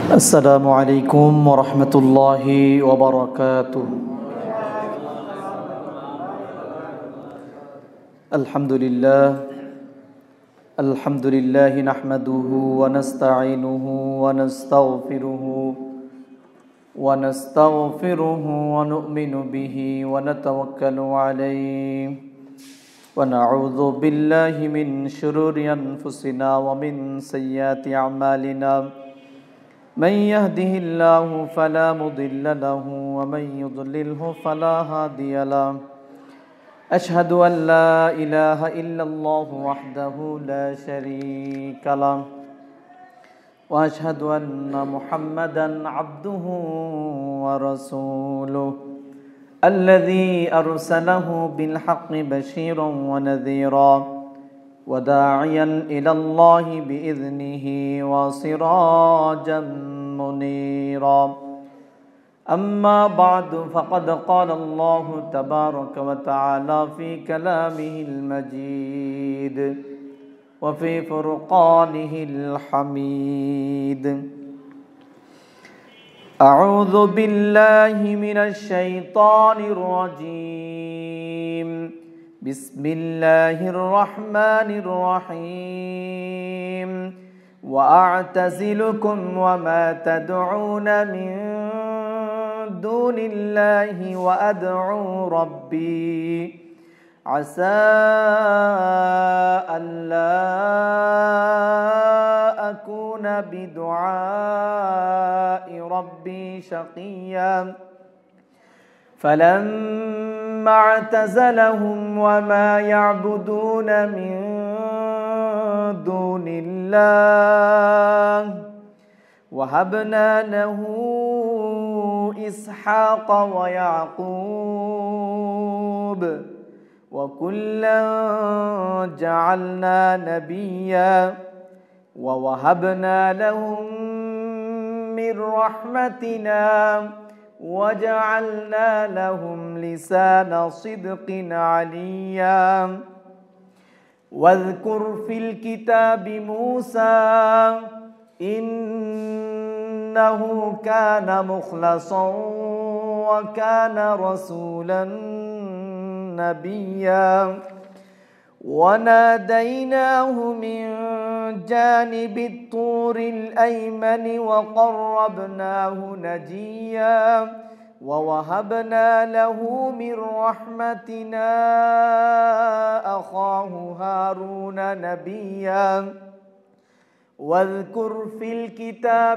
السلام عليكم ورحمة الله وبركاته. الحمد لله نحمده ونستعينه ونستغفره ونؤمن به ونتوكل عليه ونعوذ بالله من شرور أنفسنا ومن سيئات أعمالنا. من يهده الله فلا مضل له ومن يضلله فلا هادي له. أشهد أن لا إله إلا الله وحده لا شريك له وأشهد أن محمدا عبده ورسوله الذي أرسله بالحق بشيرا ونذيرا وداعيا إلى الله بإذنه وسراجا منيرا. أما بعد فقد قال الله تبارك وتعالى في كلامه المجيد وفي فرقانه الحميد. أعوذ بالله من الشيطان الرجيم. بسم الله الرحمن الرحيم. وأعتزلكم وما تدعون من دون الله وأدعو ربي عسى ألا أكون بدعاء ربي شقيا. فلما اعتزلهم وما يعبدون من دون الله وهبنا له إسحاق ويعقوب وكلا جعلنا نبيا ووهبنا لهم من رحمتنا وجعلنا لهم لسان صدق عليا. واذكر في الكتاب موسى إنه كان مخلصا وكان رسولا نبيا. وناديناه من جانب الطور الأيمن وقربناه نجيا ووهبنا له من رحمتنا أخاه هارون نبيا. واذكر في الكتاب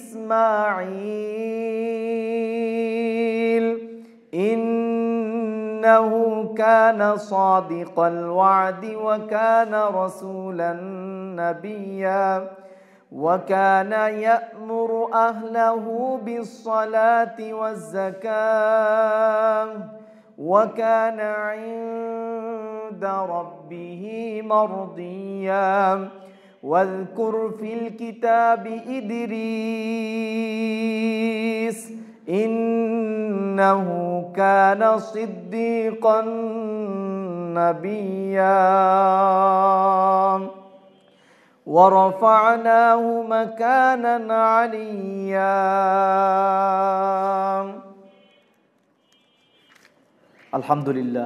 إسماعيل إنه كان صادق الوعد وكان رسولا نبيا. وكان يأمر أهله بالصلاة والزكاة وكان عند ربه مرضيا. واذكر في الكتاب إدريس إنه كان صديقا نبيا. ورفعناه مكانا عليا. আলহামদুলিল্লাহ।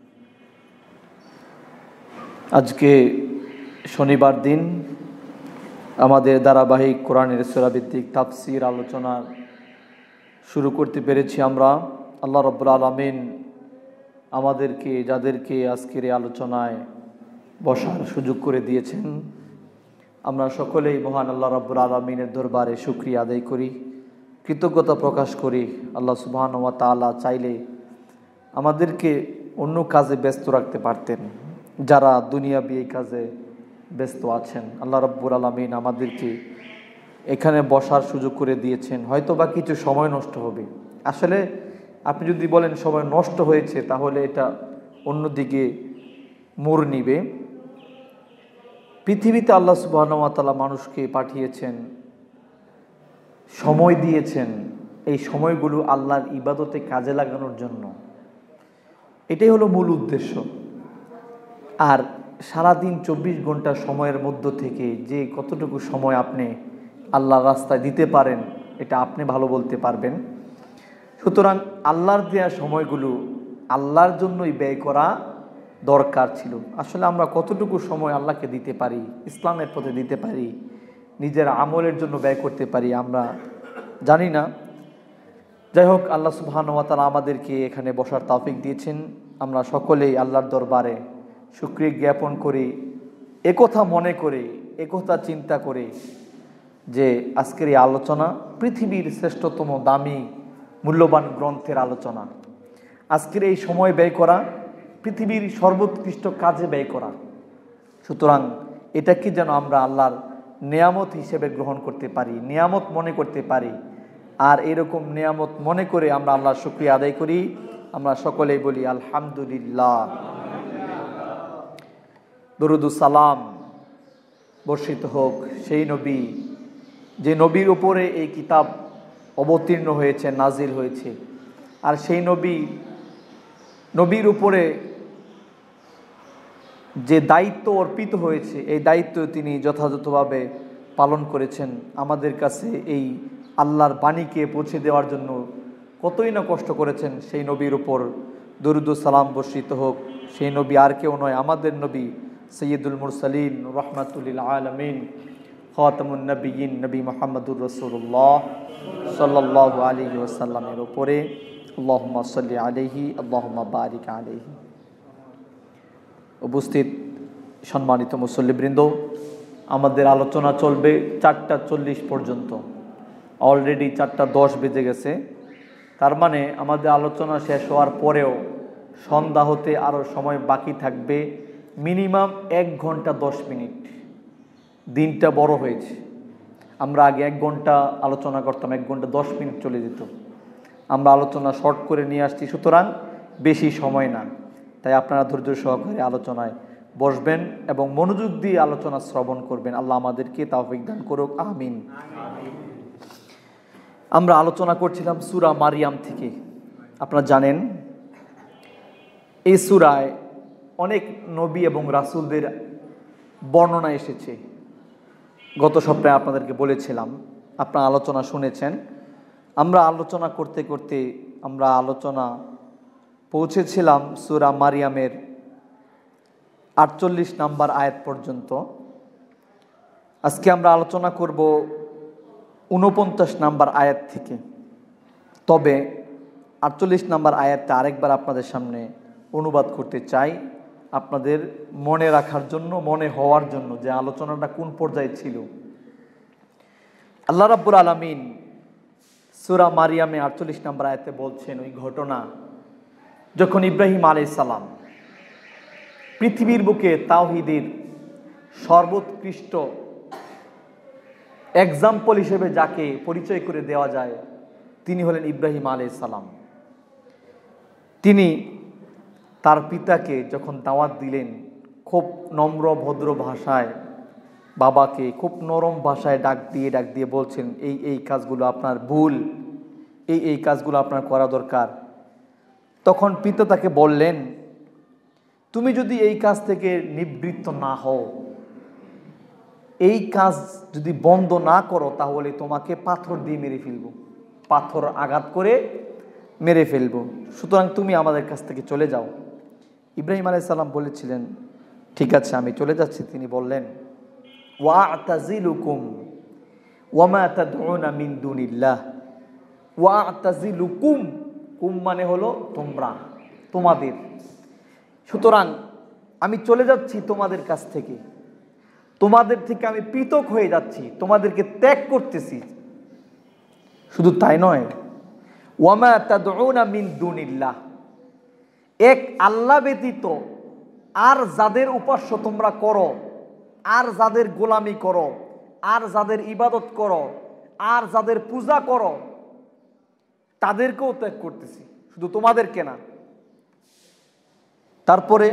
আজকে শনিবার দিন আমাদের ধারাবাহিক কোরআনের সূরা ভিত্তিক তাফসীর আলোচনা শুরু করতে পেরেছি আমরা। আল্লাহ রাব্বুল আলামিন আমাদেরকে যাদেরকে আজকের এই আলোচনায় বসার সুযোগ করে দিয়েছেন, আমরা সকলেই মহান আল্লাহ রাব্বুল আলামিনের দরবারে শুকরিয়া আদায় করি, কৃতজ্ঞতা প্রকাশ করি। আল্লাহ সুবহানাহু ওয়া তাআলা চাইলে আমাদেরকে অন্য কাজে ব্যস্ত রাখতে পারতেন। যারা দুনিয়াবি এই কাজে ব্যস্ত আছেন, আল্লাহ রাব্বুল আলামিন আমাদেরকে এখানে বসার সুযোগ করে দিয়েছেন। হয়তো বা কিছু সময় নষ্ট হবে। আসলে আপনি যদি বলেন সময় নষ্ট হয়েছে, তাহলে এটা অন্যদিকে মোড় নিবে। পৃথিবীতে আল্লাহ সুবহানাহু ওয়া তাআলা মানুষকে পাঠিয়েছেন, সময় দিয়েছেন, এই সময়গুলো আল্লাহর ইবাদতে কাজে লাগানোর জন্য। এটাই হলো মূল উদ্দেশ্য। আর সারাদিন 24 ঘন্টা সময়ের মধ্য থেকে যে কতটুকু সময় আপনি আল্লাহর রাস্তায় দিতে পারেন, এটা আপনি ভালো বলতে পারবেন। সুতরাং আল্লাহর দেওয়া সময়গুলো আল্লাহর জন্যই ব্যয় করা দরকার ছিল। আসলে আমরা কতটুকু সময় আল্লাহকে দিতে পারি, ইসলামের পথে দিতে পারি, নিজের আমলের জন্য ব্যয় করতে পারি, আমরা জানি না। যাই হোক, আল্লাহ সুবহানাহু ওয়া তাআলা আমাদেরকে এখানে বসার তৌফিক দিয়েছেন। আমরা সকলেই আল্লাহর দরবারে শুকরিয়া জ্ঞাপন করি, একথা মনে করে, একথা চিন্তা করে যে আজকের এই আলোচনা পৃথিবীর শ্রেষ্ঠতম দামি মূল্যবান গ্রন্থের আলোচনা। আজকের এই সময় ব্যয় করা পৃথিবীর সর্বোৎকৃষ্ট কাজে ব্যয় করা। সুতরাং এটাকে যেন আমরা আল্লাহর নেয়ামত হিসেবে গ্রহণ করতে পারি, নেয়ামত মনে করতে পারি। আর এরকম নেয়ামত মনে করে আমরা আল্লাহর শুকরিয়া আদায় করি। আমরা সকলেই বলি আলহামদুলিল্লাহ। দরুদ ও সালাম বর্ষিত হোক সেই নবী, যে নবীর উপরে এই কিতাব অবতীর্ণ হয়েছে, নাজিল হয়েছে। আর সেই নবীর উপরে যে দায়িত্ব অর্পিত হয়েছে, এই দায়িত্ব তিনি যথাযথভাবে পালন করেছেন। আমাদের কাছে এই আল্লাহর বাণীকে পৌঁছে দেওয়ার জন্য কতই না কষ্ট করেছেন। সেই নবীর উপর দরুদ ও সালাম বর্ষিত হোক। সেই নবী আর কেউ নয়, আমাদের নবী সৈয়দুল মুরসালিন রাহমাতুল লিল আলামিন খাতামুন নবিয়্যিন নবী মুহাম্মদুর রাসূলুল্লাহ সাল্লাল্লাহু আলাইহি ওয়াসাল্লামের উপরে আল্লাহুম্মা সাল্লি আলাইহি আল্লাহুম্মা বারিক আলাইহি। উপস্থিত সম্মানিত মুসল্লিবৃন্দ, আমাদের আলোচনা চলবে 4:40 পর্যন্ত। অলরেডি 4:10 বেজে গেছে। তার মানে আমাদের আলোচনা শেষ হওয়ার পরেও সন্ধ্যা হতে আরও সময় বাকি থাকবে, মিনিমাম 1 ঘন্টা 10 মিনিট। দিনটা বড় হয়েছে। আমরা আগে 1 ঘন্টা আলোচনা করতাম, 1 ঘন্টা 10 মিনিট চলে যেত। আমরা আলোচনা শর্ট করে নিয়ে আসছি, সুতরাং বেশি সময় না। তাই আপনারা ধৈর্য সহকারে আলোচনায় বসবেন এবং মনোযোগ দিয়ে আলোচনা শ্রবণ করবেন। আল্লাহ আমাদেরকে তৌফিক দান করুক, আমিন। আমরা আলোচনা করছিলাম সূরা মারিয়াম থেকে। আপনারা জানেন এই সূরায় অনেক নবী এবং রাসূলদের বর্ণনা এসেছে। গত সপ্তাহে আপনাদেরকে বলেছিলাম, আপনারা আলোচনা শুনেছেন। আমরা আলোচনা করতে করতে আমরা আলোচনা পৌঁছেছিলাম সূরা মারিয়ামের 48 নম্বর আয়াত পর্যন্ত। আজকে আমরা আলোচনা করব 49 নম্বর আয়াত থেকে। তবে 48 নম্বর আয়াতটা আরেকবার আপনাদের সামনে অনুবাদ করতে চাই, আপনাদের মনে রাখার জন্য, মনে হওয়ার জন্য যে আলোচনাটা কোন পর্যায়ে ছিল। আল্লাহ রাব্বুল আলামিন সূরা মারিয়ামে 48 নম্বর আয়াতে বলছেন ওই ঘটনা যখন ইব্রাহিম আলাইহিস সালাম পৃথিবীর বুকে তাওহীদের সর্বোৎকৃষ্ট এক্সাম্পল হিসেবে যাকে পরিচয় করে দেওয়া যায় তিনি হলেন ইব্রাহিম আলাইহিস সালাম। তিনি তার পিতাকে যখন দাওয়াত দিলেন, খুব নম্র ভদ্র ভাষায় বাবাকে খুব নরম ভাষায় ডাক দিয়ে বলছেন এই কাজগুলো আপনার ভুল, এই কাজগুলো আপনার করা দরকার। তখন পিতা তাকে বললেন, তুমি যদি এই কাজ থেকে নিবৃত্ত না হও, এই কাজ যদি বন্ধ না করো, তাহলে তোমাকে পাথর দিয়ে মেরে ফেলবো, পাথর আঘাত করে মেরে ফেলবো। সুতরাং তুমি আমাদের কাছ থেকে চলে যাও। ইব্রাহিম আলাইহিস সালাম বলেছিলেন, ঠিক আছে আমি চলে যাচ্ছি। তিনি বললেন, ওয়া'তাজিলুকুম ওয়ামা তাদউনা মিন দুনিল্লাহ। ওয়া'তাজিলুকুম, কুম মানে হলো তোমরা, তোমাদের। সুতরাং আমি চলে যাচ্ছি তোমাদের কাছ থেকে, তোমাদের থেকে আমি পৃথক হয়ে যাচ্ছি, তোমাদেরকে ত্যাগ করতেছি। শুধু তাই নয়, ওয়ামা তাদউনা মিন দুনিল্লাহ, এক আল্লাহ ব্যতীত আর যাদের উপাস্য তোমরা করো, আর যাদের গোলামি করো, আর যাদের ইবাদত করো, আর যাদের পূজা করো, তাদেরকেও ত্যাগ করতেছি, শুধু তোমাদেরকে না। তারপরে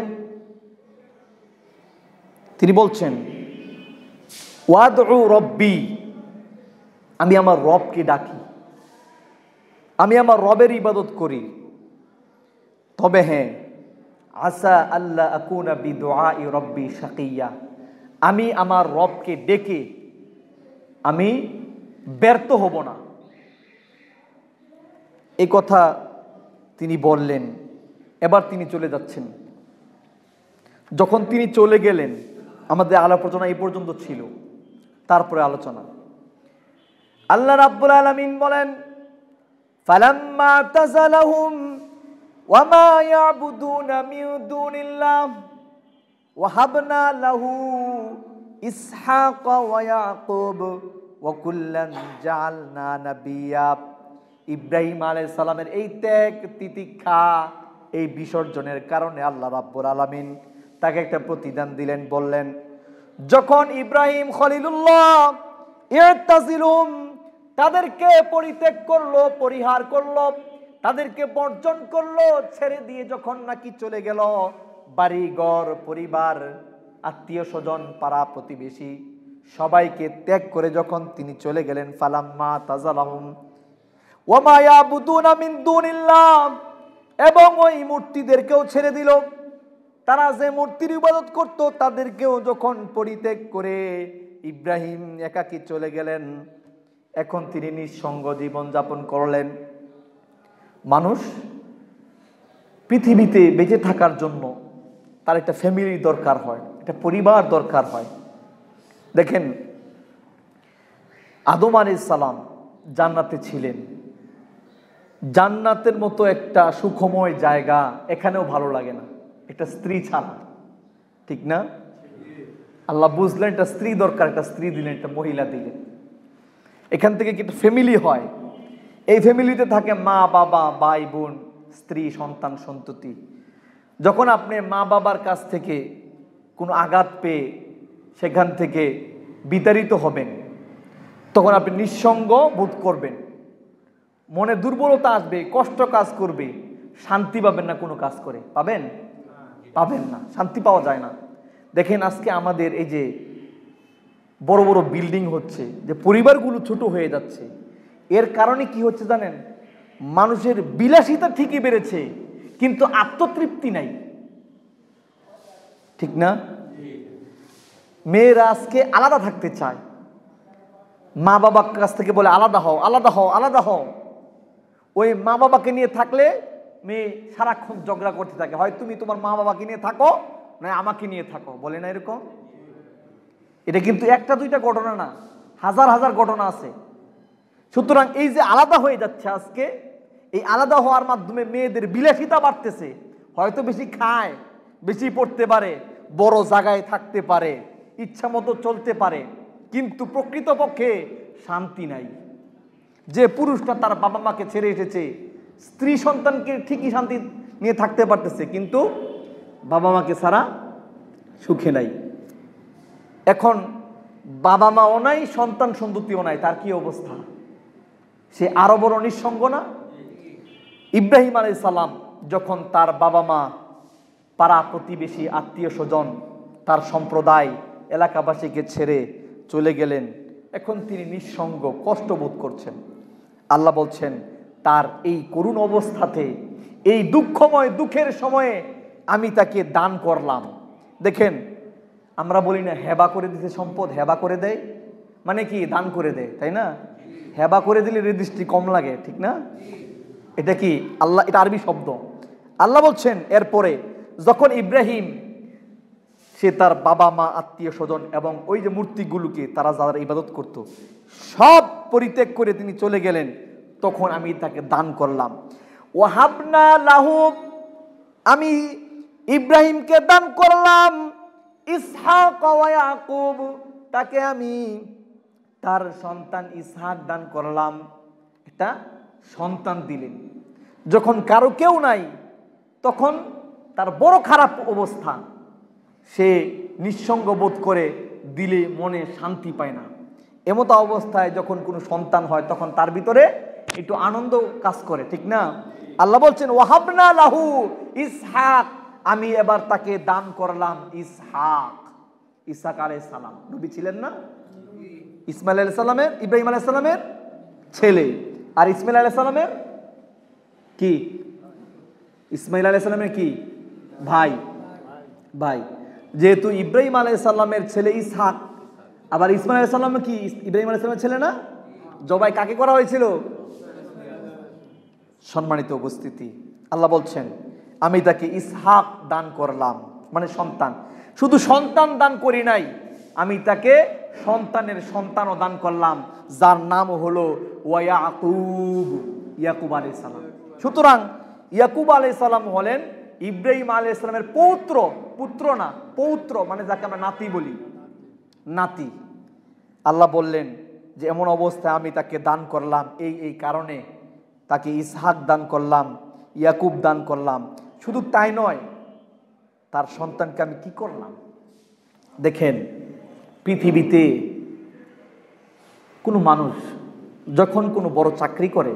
তিনি বলছেন, ওয়াদউ রব্বি, আমি আমার রবকে ডাকি, আমি আমার রবের ইবাদত করি। তবে হ্যাঁ, আসা আল্লাহ আকুনা বিদুআই রব্বি শাকিয়া, আমি আমার রবকে ডেকে আমি ব্যর্থ হব না, এই কথা তিনি বললেন। এবার তিনি চলে যাচ্ছেন। যখন তিনি চলে গেলেন, আমাদের আলোচনা এই পর্যন্ত ছিল। তারপরে আলোচনা, আল্লাহ রাব্বুল আলামিন বলেন, ফালাম্মা তাযালাহুম ওয়া মা ইয়াবুদুনা মিন দুনিল্লাহ ওয়াহাবনা লাহু ইসহাক ওয়া ইয়াকুব ওয়া কুল্লান জাআলনা নাবিয়্যা। ইব্রাহিম আলাইহিস সালামের এই ত্যাগ তিতিক্ষা, এই বিসর্জনের কারণে আল্লাহ রাব্বুল আলামিন তাকে একটা প্রতিদান দিলেন। বললেন, যখন ইব্রাহিম খলিলুল্লাহ ইয়তাজিলুম, তাদেরকে পরিত্যাগ করলো, পরিহার করলো, তাদেরকে বর্জন করলো, ছেড়ে দিয়ে যখন নাকি চলে গেল, বাড়ি ঘর পরিবার আত্মীয় স্বজন পাড়া প্রতিবেশী সবাইকে ত্যাগ করে যখন তিনি চলে গেলেন, ফালাম্মা তাযালাহুম ওয়া মা ইয়াবুদুনা মিন দুনিল্লাহ, এবং ওই মূর্তিদেরকেও ছেড়ে দিল। তারা যে মূর্তির ইবাদত করত তাদেরকেও যখন পরিত্যাগ করে ইব্রাহিম একাকী চলে গেলেন, এখন তিনি নিঃসঙ্গ জীবন যাপন করলেন। মানুষ পৃথিবীতে বেঁচে থাকার জন্য তার একটা ফ্যামিলি দরকার হয়, একটা পরিবার দরকার হয়। দেখেন, আদম আলাইহিস সালাম জান্নাতে ছিলেন। জান্নাতের মতো একটা সুখময় জায়গা এখানেও ভালো লাগে না একটা স্ত্রী ছাড়া, ঠিক না? আল্লাহ বুঝলেন একটা স্ত্রী দরকার, একটা স্ত্রী দিলেন, একটা মহিলা দিলেন। এখান থেকে কি একটা ফ্যামিলি হয়। এই ফ্যামিলিতে থাকে মা বাবা, ভাই বোন, স্ত্রী, সন্তান সন্ততি। যখন আপনি মা বাবার কাছ থেকে কোনো আঘাত পেয়ে সেখান থেকে বিতাড়িত হবেন, তখন আপনি নিঃসঙ্গ বোধ করবেন, মনে দুর্বলতা আসবে, কষ্ট কাজ করবে, শান্তি পাবেন না। কোনো কাজ করে পাবেন? পাবেন না, শান্তি পাওয়া যায় না। দেখেন, আজকে আমাদের এই যে বড় বড় বিল্ডিং হচ্ছে, যে পরিবারগুলো ছোট হয়ে যাচ্ছে, এর কারণে কি হচ্ছে জানেন? মানুষের বিলাসিতা ঠিকই বেড়েছে, কিন্তু আত্মতৃপ্তি নাই, ঠিক না? মেয়েরা আজকে আলাদা থাকতে চায়, মা বাবার কাছ থেকে বলে আলাদা হও, আলাদা হও, আলাদা হও। ওই মা বাবাকে নিয়ে থাকলে মেয়ে সারাক্ষণ ঝগড়া করতে থাকে, হয় তুমি তোমার মা বাবাকে নিয়ে থাকো, না আমাকে নিয়ে থাকো, বলে না এরকম? এটা কিন্তু একটা দুইটা ঘটনা না, হাজার হাজার ঘটনা আছে। সুতরাং এই যে আলাদা হয়ে যাচ্ছে আজকে, এই আলাদা হওয়ার মাধ্যমে মেয়েদের বিলাসিতা বাড়তেছে। হয়তো বেশি খায়, বেশি পড়তে পারে, বড় জায়গায় থাকতে পারে, ইচ্ছা মতো চলতে পারে, কিন্তু প্রকৃতপক্ষে শান্তি নাই। যে পুরুষটা তার বাবা মাকে ছেড়ে এসেছে, স্ত্রী সন্তানকে ঠিকই শান্তি নিয়ে থাকতে পারতেছে, কিন্তু বাবা মাকে ছাড়া সুখে নাই। এখন বাবা মাও নাই, সন্তান সন্ততিও নাই, তার কি অবস্থা? সে আরো বড় নিঃসঙ্গ না? ইব্রাহিম আলাইহিস সালাম যখন তার বাবা মা, পাড়া প্রতিবেশী, আত্মীয় স্বজন, তার সম্প্রদায়, এলাকাবাসীকে ছেড়ে চলে গেলেন, এখন তিনি নিঃসঙ্গ, কষ্ট বোধ করছেন। আল্লাহ বলছেন, তার এই করুণ অবস্থাতে, এই দুঃখময় দুঃখের সময়ে আমি তাকে দান করলাম। দেখেন, আমরা বলি না হেবা করে দিতে সম্পদ, হেবা করে দেয় মানে কি? দান করে দেয়, তাই না? হেবা করে দিলে দৃষ্টি কম লাগে, ঠিক না? এটা কি আল্লাহ, এটা আরবি শব্দ। আল্লাহ বলছেন, এরপরে যখন ইব্রাহিম সে তার বাবা মা, আত্মীয় স্বজন এবং ওই যে মূর্তিগুলোকে তারা যারা ইবাদত করত সব পরিত্যাগ করে তিনি চলে গেলেন, তখন আমি তাকে দান করলাম। ওয়াহাবনা লাহু, আমি ইব্রাহিমকে দান করলাম ইসহাক ওয়া ইয়াকুব, তাকে আমি তার সন্তান ইসহাক দান করলাম। এটা সন্তান দিলেন। যখন কারো কেউ নাই, তখন তার বড় খারাপ অবস্থা, সে নিঃসঙ্গ বোধ করে, দিলে মনে শান্তি পায় না। এমতো অবস্থায় যখন কোনো সন্তান হয়, তখন তার ভিতরে একটু আনন্দ কাজ করে, ঠিক না? আল্লাহ বলছেন, ওয়াহাবনা লাহু ইসহাক, আমি এবার তাকে দান করলাম ইসহাক। ইসহাক আলাইহিস সালাম নবী ছিলেন না? ইসমাইল আলাইহিস সালামের, ইব্রাহিম আলাইহিস সালামের ছেলে। আর ইসমাইল আলাইহিস সালামের কি? ইসমাইল আলাইহিস সালামের কি? ভাই। ভাই। যেহেতু ইব্রাহিম আলাইহিস সালামের ছেলে ইসহাক, আবার ইসমাইল আলাইহিস সালাম কি ইব্রাহিম আলাইহিস সালামের ছেলে না? জবাই কাকে করা হয়েছিল? সম্মানিত উপস্থিতি, আল্লাহ বলছেন আমি তাকে ইসহাক দান করলাম, মানে সন্তান। শুধু সন্তান দান করি নাই, আমি তাকে সন্তানের সন্তানও দান করলাম, যার নাম হলো ইয়াকুব, ইয়াকুব আলাইহিস সালাম। সুতরাং ইয়াকুব আলাইহিস সালাম হলেন ইব্রাহিম আলাইহিস সালামের পৌত্র, পুত্র না, পৌত্র, মানে যাকে আমরা নাতি বলি, নাতি। আল্লাহ বললেন যে এমন অবস্থায় আমি তাকে দান করলাম, এই কারণে তাকে ইসহাক দান করলাম, ইয়াকুব দান করলাম। শুধু তাই নয়, তার সন্তানকে আমি কি করলাম? দেখেন, পৃথিবীতে কোনো মানুষ যখন কোনো বড় চাকরি করে,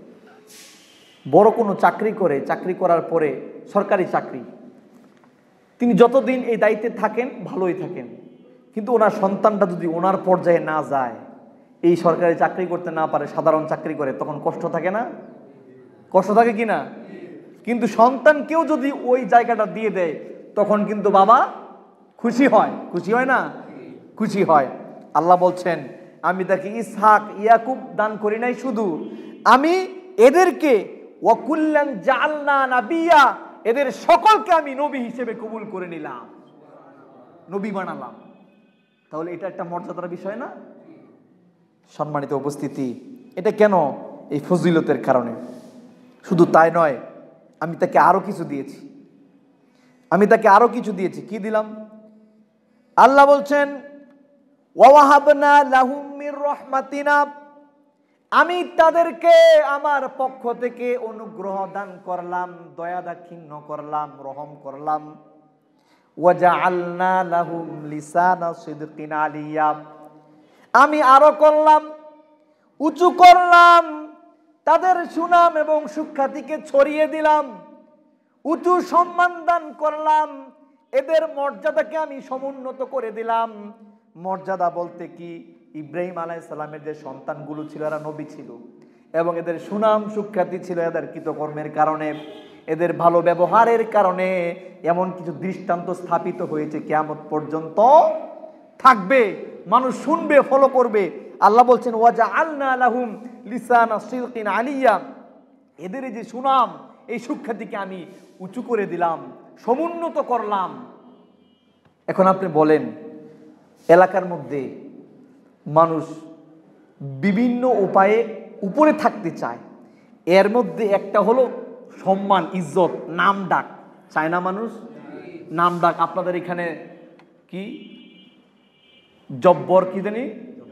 চাকরি করার পরে সরকারি চাকরি, তিনি যতদিন এই দায়িত্বে থাকেন ভালোই থাকেন, কিন্তু ওনার সন্তানটা যদি ওনার পর্যায়ে না যায়, এই সরকারি চাকরি করতে না পারে, সাধারণ চাকরি করে, তখন কষ্ট থাকে না? কষ্ট থাকে কি না? কিন্তু সন্তানকেও যদি ওই জায়গাটা দিয়ে দেয়, তখন কিন্তু বাবা খুশি হয়, খুশি হয় না? খুশি হয়। আল্লাহ বলছেন আমি তাকে ইসহাক, ইয়াকুব দান করি নাই, শুধু আমি এদেরকে ওয়াকুল্লান জাআলনা নাবিয়্যা, এদের সকলকে আমি নবী হিসেবে কবুল করে নিলাম, নবী বানালাম। তাহলে এটা একটা মর্যাদার বিষয় না? সম্মানিত উপস্থিতি, এটা কেন? এই ফজিলতের কারণে। শুধু তাই নয়, আমি তাকে আরো কিছু দিয়েছি। কি দিলাম? আল্লাহ বলছেন ওয়াহাবনা লাহুম মির রাহমাতিনা, আমি তাদেরকে আমার পক্ষ থেকে অনুগ্রহ দান করলাম, দয়া দাক্ষিণ্য করলাম, রহম করলাম। ওয়াজআলনা লাহুম লিসানা সিদকিন আলিয়া, আমি আরো করলাম, উঁচু করলাম, তাদের সুনাম এবং সুখ্যাতিকে ছড়িয়ে দিলাম, উঁচু সম্মান দান করলাম, এদের মর্যাদাকে আমি সমুন্নত করে দিলাম। মর্যাদা বলতে কি? ইব্রাহিম আলাইহিস সালামের যে সন্তানগুলো ছিল, এরা নবী ছিল, এবং এদের সুনাম সুখ্যাতি ছিল এদের কৃতকর্মের কারণে, এদের ভালো ব্যবহারের কারণে। এমন কিছু দৃষ্টান্ত স্থাপিত হয়েছে, কিয়ামত পর্যন্ত থাকবে, মানুষ শুনবে, ফলো করবে। আল্লাহ বলছেন ওয়াজআলনা লাহুম লিসানা সিদকিন আলিয়া, এদের যে সুনাম, এই সুখ্যাতিকে আমি উঁচু করে দিলাম, সমুন্নত করলাম। এখন আপনি বলেন, এলাকার মধ্যে মানুষ বিভিন্ন উপায়ে উপরে থাকতে চায়, এর মধ্যে একটা হলো সম্মান, ইজ্জত, নাম ডাক। চায় না মানুষ? নাম ডাক। আপনাদের এখানে কি জব্বর, কি জানি,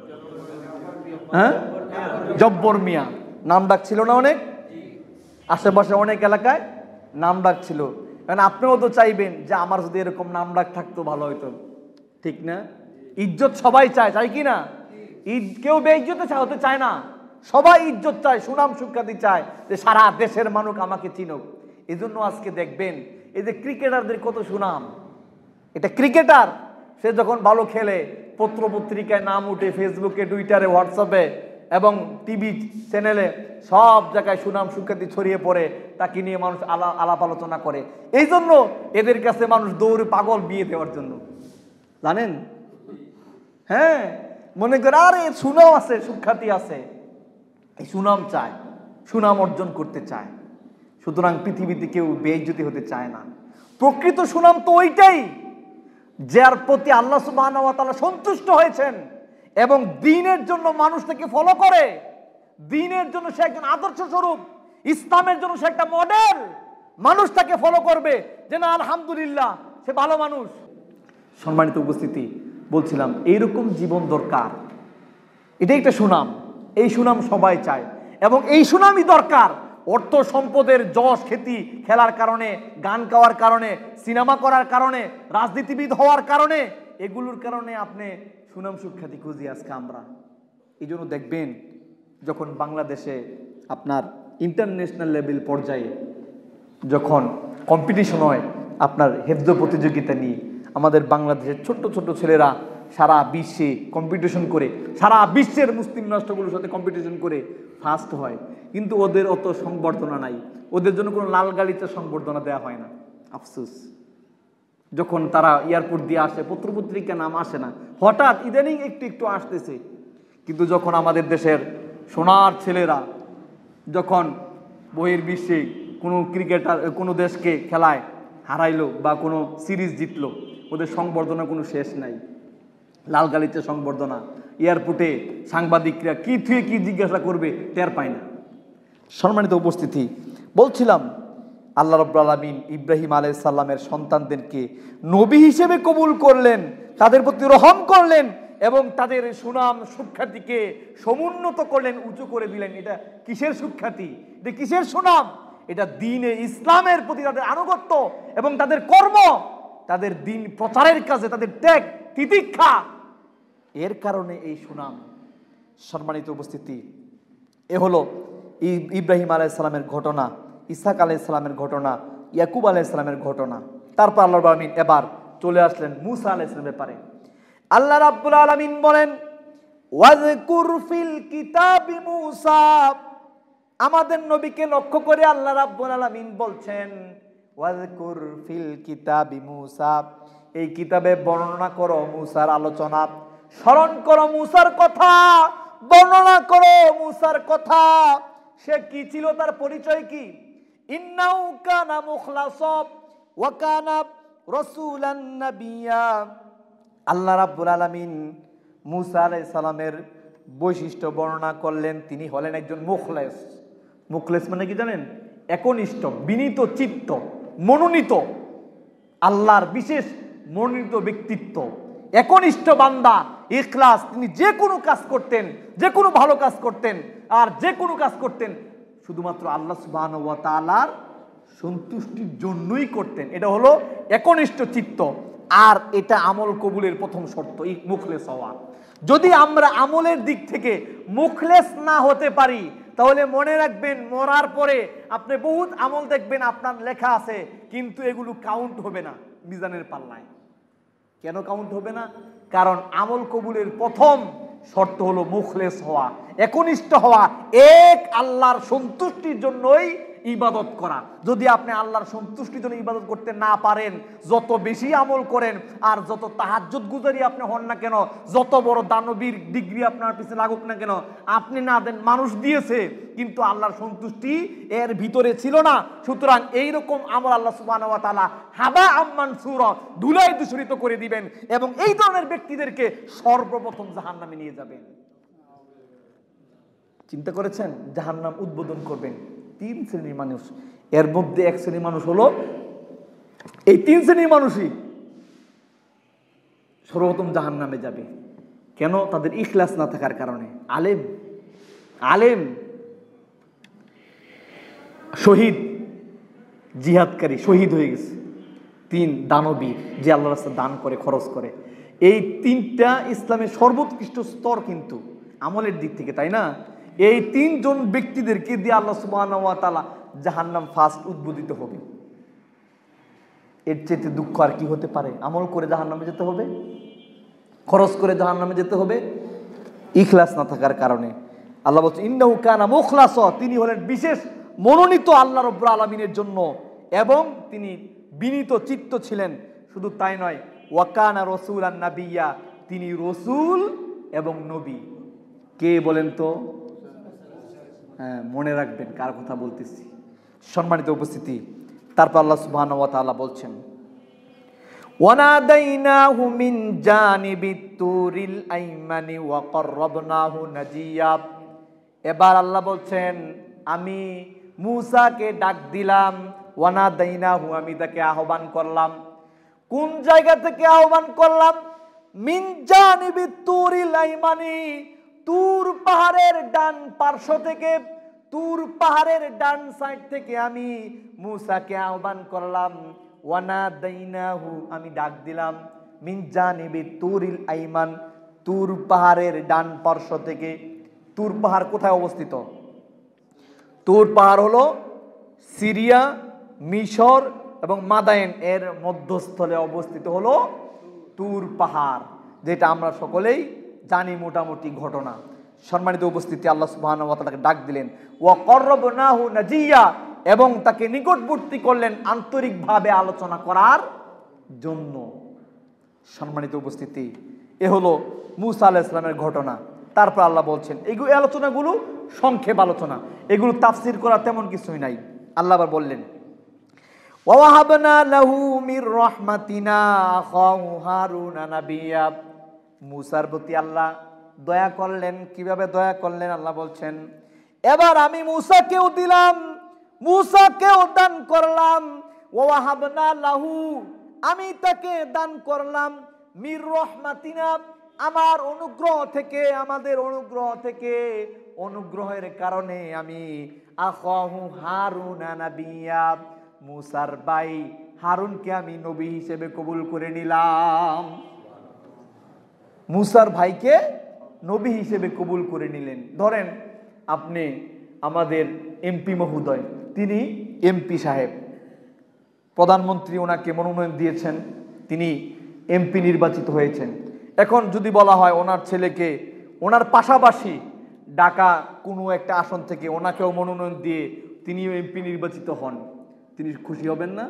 হ্যাঁ, জব্বর মিয়া নাম ডাক ছিল না অনেক? আশেপাশে অনেক এলাকায় নাম ডাক ছিল। কারণ আপনিও তো চাইবেন যে আমার যদি এরকম নাম ডাক থাকতো ভালো হইতো, ঠিক না? ইজ্জত সবাই চায়, চাই কি না? কেউ বেইজ্জতে হতে চায় না, সবাই ইজ্জত চায়, সুনাম সুখ্যাতি চায়, যে সারা দেশের মানুষ আমাকে চিনুক। এই জন্য আজকে দেখবেন এই যে ক্রিকেটারদের কত সুনাম। এটা ক্রিকেটার, সে যখন ভালো খেলে পত্র পত্রিকায় নাম উঠে, ফেসবুকে, টুইটারে, হোয়াটসঅ্যাপে এবং টিভি চ্যানেলে, সব জায়গায় সুনাম সুখ্যাতি ছড়িয়ে পড়ে, তাকে নিয়ে মানুষ আলাপ আলোচনা করে। এই জন্য এদের কাছে মানুষ দৌড়ে পাগল বিয়ে দেওয়ার জন্য, জানেন? হ্যাঁ, মনে করে আরে সুনাম আছে, সুখ্যাতি আছে, এই সুনাম চায়, সুনাম অর্জন করতে চায়। সুতরাং পৃথিবীতে কেউ বেইজ্জতি হতে চায় না। প্রকৃত সুনাম তো ওইটাই, যার প্রতি আল্লাহ সুবহানাহু ওয়া তাআলা সন্তুষ্ট হয়েছেন এবং দ্বীনের জন্য মানুষ তাকে ফলো করে, দ্বীনের জন্য সে একজন আদর্শ স্বরূপ, ইসলামের জন্য সে একটা মডেল। মানুষ তাকে ফলো করবে যে না আলহামদুলিল্লাহ সে ভালো মানুষ। সম্মানিত উপস্থিতি, বলছিলাম এইরকম জীবন দরকার, এটাই একটা সুনাম। এই সুনাম সবাই চায় এবং এই সুনামই দরকার। অর্থ সম্পদের যশ খ্যাতি খেলার কারণে, গান গাওয়ার কারণে, সিনেমা করার কারণে, রাজনীতিবিদ হওয়ার কারণে, এগুলোর কারণে আপনি সুনাম সুখ্যাতি খুঁজি আজকে আমরা। এই জন্য দেখবেন যখন বাংলাদেশে আপনার ইন্টারন্যাশনাল লেভেল পর্যায়ে যখন কম্পিটিশন হয়, আপনার হেফজ প্রতিযোগিতা নিয়ে, আমাদের বাংলাদেশের ছোট্ট ছোট্ট ছেলেরা সারা বিশ্বে কম্পিটিশন করে, সারা বিশ্বের মুসলিম রাষ্ট্রগুলোর সাথে কম্পিটিশন করে ফার্স্ট হয়, কিন্তু ওদের অত সংবর্ধনা নাই, ওদের জন্য কোনো লাল গালিতে সংবর্ধনা দেওয়া হয় না। আফসোস, যখন তারা এয়ারপোর্ট দিয়ে আসে পত্রপত্রিকা নাম আসে না, হঠাৎ ইদানিং একটু একটু আসতেছে, কিন্তু যখন আমাদের দেশের সোনার ছেলেরা যখন বহির্বিশ্বে কোনো ক্রিকেটার কোনো দেশকে খেলায় হারাইলো বা কোনো সিরিজ জিতলো, ওদের সংবর্ধনা কোনো শেষ নাই। লাল গালিতে সংবর্ধনা, এয়ারপোর্টে সাংবাদিকরা কি থুয়ে কি জিজ্ঞাসা করবে টের পায় না। সম্মানিত উপস্থিতি, বলছিলাম আল্লাহ রাব্বুল আলামিন ইব্রাহিম আলাইহিস সালামের সন্তানদেরকে নবী হিসেবে কবুল করলেন, তাদের প্রতি রহম করলেন এবং তাদের সুনাম সুখ্যাতিকে সমুন্নত করলেন, উঁচু করে দিলেন। এটা কিসের সুখ্যাতি, এটা কিসের সুনাম? এটা দ্বীনে ইসলামের প্রতি তাদের আনুগত্য এবং তাদের কর্ম, তাদের দ্বীন প্রচারের কাজে তাদের ত্যাগ তিতিক্ষা, এর কারণে এই সুনাম। সম্মানিত উপস্থিতি, এ হলো ইব্রাহিম আলাইহিস সালামের ঘটনা, ইসহাক আলাইহিস সালামের ঘটনা, ইয়াকুব আলাইহিস সালামের ঘটনা। তারপর আল্লাহ রাব্বুল আলামিন এবার চলে আসলেন মুসা আলাইহিস সালামের ব্যাপারে। আল্লাহ রাব্বুল আলামিন বলেন, ওয়াজকুর ফিল কিতাবি মুসা। আমাদের নবীকে লক্ষ্য করে আল্লাহ রাব্বুল আলামিন বলছেন, ওয়াজকুর ফিল কিতাবি মুসা, এই কিতাবে বর্ণনা করো মুসার আলোচনা, স্মরণ করো মুসার কথা, বর্ণনা করো মুসার কথা। সে কি ছিল, তার পরিচয় কি? ইন্নাহু কানা মুখলাসা ওয়া কানা রাসূলান নাবিয়্যা। আল্লাহ রাব্বুল আলামিন মুসা আলাইহিস সালামের বৈশিষ্ট্য বর্ণনা করলেন, তিনি হলেন একজন মুখলেস। মুখলেস মানে কি জানেন? একনিষ্ঠ, বিনীত চিত্ত, মনোনীত, আল্লাহর বিশেষ মনোনীত ব্যক্তিত্ব, একনিষ্ঠ বান্দা, ইখলাস। তিনি যে কোনো কাজ করতেন, যে কোনো ভালো কাজ করতেন, আর যে কোনো কাজ করতেন শুধুমাত্র আল্লাহ সুবহানাহু ওয়া তাআলার সন্তুষ্টির জন্যই করতেন। এটা হলো একনিষ্ঠ চিত্ত, আর এটা আমল কবুলের প্রথম শর্ত, এই মুখলেস হওয়া। যদি আমরা আমলের দিক থেকে মুখলেস না হতে পারি, তাহলে মনে রাখবেন মরার পরে আপনি বহুত আমল দেখবেন আপনার লেখা আছে, কিন্তু এগুলো কাউন্ট হবে না মিজানের পাল্লায়। কেন কাউন্ট হবে না? কারণ আমল কবুলের প্রথম শর্ত হলো মুখলেস হওয়া, একনিষ্ঠ হওয়া, এক আল্লাহর সন্তুষ্টির জন্যই ইবাদত করা। যদি আপনি আল্লাহর সন্তুষ্টির জন্য ইবাদত করতে না পারেন, যত বেশি আমল করেন আর যত তাহাজ্জুদ গুজারি আপনি হন না কেন, যত বড় দানবীর ডিগ্রি আপনার পিছনে লাগুক না কেন, আপনি না দেন, মানুষ দিয়েছে, কিন্তু আল্লাহর সন্তুষ্টি এর ভিতরে ছিল না। সুতরাং এইরকম আমল আল্লাহ সুবহানাহু ওয়া তাআলা হাবা মানসুরা, ধুলায় দূষিত করে দিবেন এবং এই ধরনের ব্যক্তিদেরকে সর্বপ্রথম জাহান্নামে নিয়ে যাবেন। চিন্তা করেছেন? জাহান্নাম উদ্বোধন করবেন 3 শ্রেণীর মানুষ। এর মধ্যে এক শ্রেণীর মানুষ হলো, এই 3 শ্রেণীর মানুষই সর্বপ্রথম জাহান্নামে যাবে। কেন? তাদের ইখলাস না থাকার কারণে। আলেম, শহীদ, জিহাদকারী, শহীদ হয়ে গেছে। 3 দানবীর, যে আল্লাহর রাস্তায় দান করে, খরচ করে। এই 3টা ইসলামের সর্বোৎকৃষ্ট স্তর কিন্তু আমলের দিক থেকে, তাই না? এই 3 জন ব্যক্তিদেরকে দিয়ে আল্লাহ সুবহানাহু ওয়া তাআলা জাহান্নাম ফার্স্ট উদ্বোধিত হবে। এর চেয়ে দুঃখ আর কি হতে পারে? আমল করে জাহান্নামে যেতে হবে, খরচ করে জাহান্নামে যেতে হবে, ইখলাস না থাকার কারণে। আল্লাহ বলছেন, ইন্নাহু কানা মুখলাসা, তিনি হলেন বিশেষ মনোনীত আল্লাহ রাব্বুল আলামিনের জন্য এবং তিনি বিনীত চিত্ত ছিলেন। শুধু তাই নয়, ওয়া কানা রাসূলান নাবিয়্যা, তিনি রাসূল এবং নবী। কে বলেন তো? হ্যাঁ, মনে রাখবেন কার কথা বলতেছি। সম্মানিত উপস্থিতি, তারপর আল্লাহ সুবহানাহু ওয়া তাআলা বলছেন, ওয়ানাদাইনাহু মিন জানিবিত তুরিল আইমানি ওয়া কাররাবনাহু নাজিয়া। এবার আল্লাহ বলছেন, আমি মূসাকে ডাক দিলাম, ওয়ানাদাইনাহু, আমি তাকে আহ্বান করলাম। কোন জায়গা থেকে আহ্বান করলাম? মিন জানিবিত তুরিল আইমানি, তুর পাহাড়ের ডান পার্শ্ব থেকে, তুর পাহাড়ের ডান সাইড থেকে আমি মূসাকে আহ্বান করলাম। ওয়ানাদাইনাহু, আমি ডাক দিলাম, মিন জানিবি তুরিল আইমান, তুর পাহাড়ের ডান পার্শ্ব থেকে। তুর পাহাড় কোথায় অবস্থিত? তুর পাহাড় হলো সিরিয়া, মিশর এবং মাদায়েন এর মধ্যস্থলে অবস্থিত হলো তুর পাহাড়, যেটা আমরা সকলেই জানি মোটামুটি ঘটনা। সম্মানিত উপস্থিতি, আল্লাহ সুবহানাহু ওয়া তাআলাকে ডাক দিলেন, ওয়া কাররাবনাহু নাজিয়া, এবং তাকে নিকটবর্তী করলেন আন্তরিকভাবে আলোচনা করার জন্য। সম্মানিত উপস্থিতি, এ হলো মূসা আলাইহিস সালামের ঘটনা। তারপর আল্লাহ বলছেন এই আলোচনাগুলো সংক্ষেপ আলোচনা, এগুলো তাফসির করা তেমন কিছুই নাই। আল্লাহ আবার বললেন ওয়াহাবনা লাহু মির রাহমাতিনা আখাহু হারুনা নাবিয়্যা, মূসার প্রতি আল্লাহ দয়া করলেন। কিভাবে দয়া করলেন আল্লাহ বলছেন, এবার আমি মূসাকেও দিলাম, মূসাকেও দান করলাম। ওয়াহাবনা লাহু, আমি তাকে দান করলাম, মির রাহমাতিনা, আমার অনুগ্রহ থেকে, আমাদের অনুগ্রহ থেকে, অনুগ্রহের কারণে আমি আখাহু হারুনা নাবিয়্যা, মূসার ভাই হারুনকে আমি নবী হিসেবে কবুল করে নিলাম। মূসার ভাইকে নবী হিসেবে কবুল করে নিলেন। ধরেন আপনি আমাদের এমপি মহোদয়, তিনি এমপি সাহেব, প্রধানমন্ত্রী ওনাকে মনোনয়ন দিয়েছেন, তিনি এমপি নির্বাচিত হয়েছেন। এখন যদি বলা হয় ওনার ছেলেকে ওনার পাশাপাশি ঢাকা কোনো একটা আসন থেকে ওনাকেও মনোনয়ন দিয়ে তিনিও এমপি নির্বাচিত হন, তিনি খুশি হবেন না?